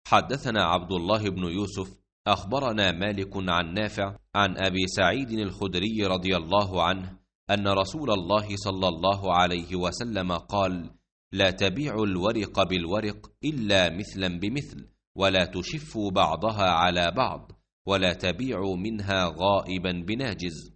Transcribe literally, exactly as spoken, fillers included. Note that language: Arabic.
حدثنا عبد الله بن يوسف أخبرنا مالك عن نافع عن أبي سعيد الخدري رضي الله عنه أن رسول الله صلى الله عليه وسلم قال: لا تبيعوا الورق بالورق إلا مثلا بمثل، ولا تشفوا بعضها على بعض، ولا تبيعوا منها غائبا بناجز.